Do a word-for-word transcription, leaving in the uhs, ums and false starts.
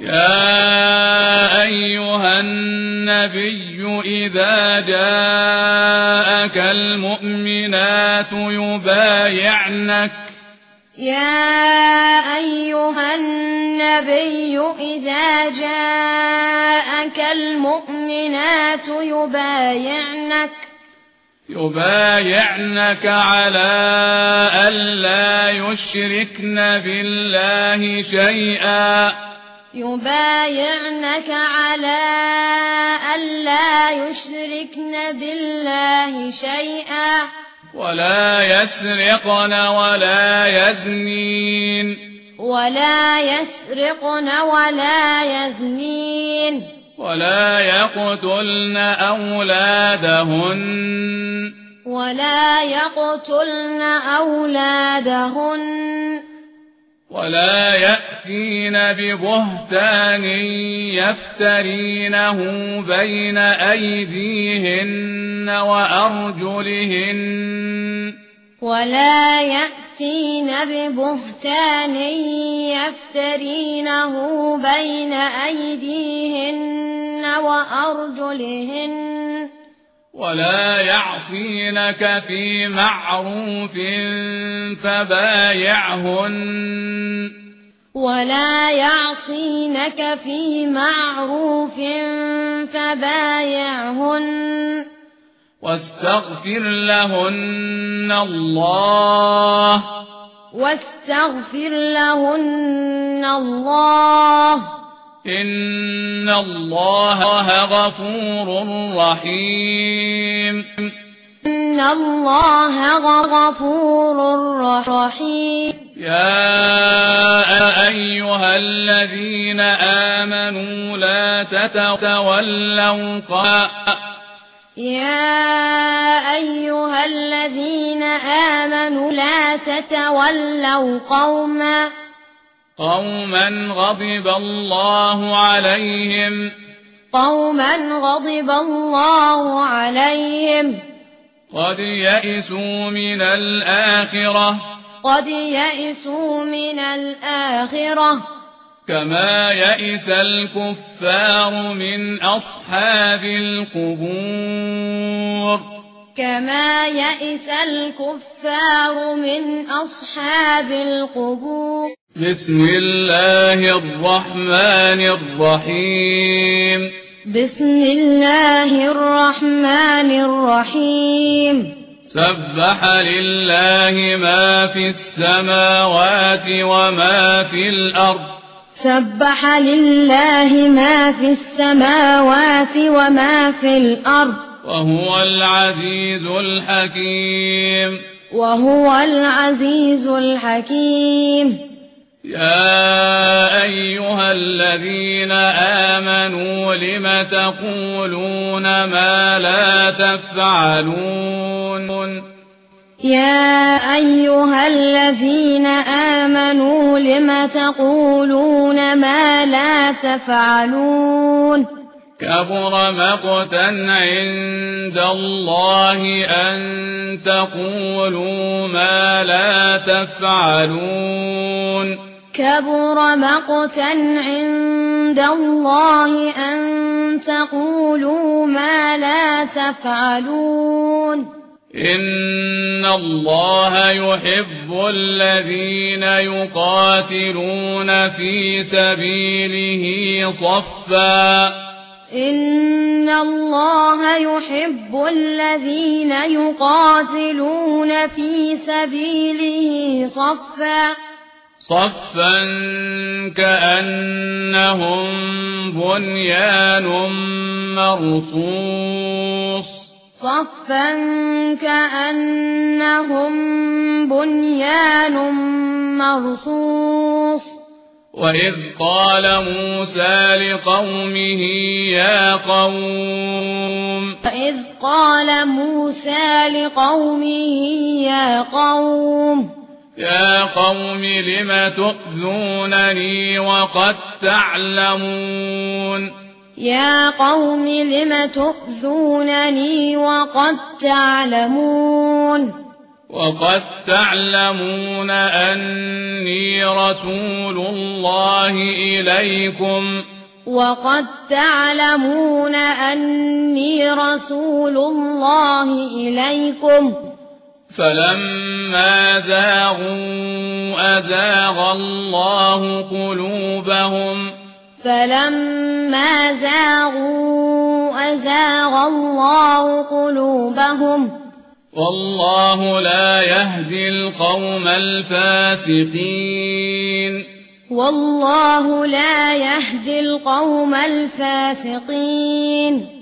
يا أيها النبي إذا جاءك المؤمنات يبايعنك يا أيها النبي إذا جاءك المؤمنات يبايعنك يبايعنك على ألا يشركن بالله شيئا يبايعنك على ألا يشركن بالله شيئا ولا يسرقن ولا يزنين ولا يسرقن ولا يزنين ولا يقتلن أولادهن ولا يقتلن أولادهن ولا يأتين ببهتان يفترينه بين أيديهن وأرجلهن ولا يأتين ببهتان يفترينه بين أيديهن وأرجلهن ولا يعصينك في معروف فبايعهن ولا يعصينك في معروف فبايعهن واستغفر لهن الله واستغفر لهن الله إن الله غفور رحيم إن الله غفور رحيم يا أيها الذين آمنوا لا تتولوا قوما يا أيها الذين آمنوا لا تتولوا قوما قوما غضب الله عليهم قوما غضب الله عليهم قد يئسوا من الآخرة قد يئسوا من الآخرة كما يئس الكفار من أصحاب القبور كما يئس الكفار من أصحاب القبور بسم الله الرحمن الرحيم بسم الله الرحمن الرحيم سبح لله ما في السماوات وما في الأرض سبح لله ما في السماوات وما في الأرض وهو العزيز الحكيم وهو العزيز الحكيم يا أيها الذين آمنوا لم تقولون ما لا تفعلون يا أيها الذين آمنوا لم تقولون ما لا تفعلون كبر مقتا عند الله أن تقولوا ما لا تفعلون كبر مقتا عند الله أن تقولوا ما لا تفعلون إن الله يحب الذين يقاتلون في سبيله صفا إن الله يحب الذين يقاتلون في سبيله صفا صفا كأنهم بنيان مرصوص صفا كأنهم بنيان مرصوص وإذ قال موسى لقومه يا قوم وإذ قال موسى لقومه يا قوم يا قوم لم تؤذونني وقد تعلمون يا قوم لم تؤذونني وقد تعلمون وقد تعلمون أني رسول الله إليكم وقد تعلمون أني رسول الله إليكم فلما زاغوا أزاغ الله قلوبهم فلما زاغوا أزاغ الله قلوبهم والله لا يهدي القوم الفاسقين والله لا يهدي القوم الفاسقين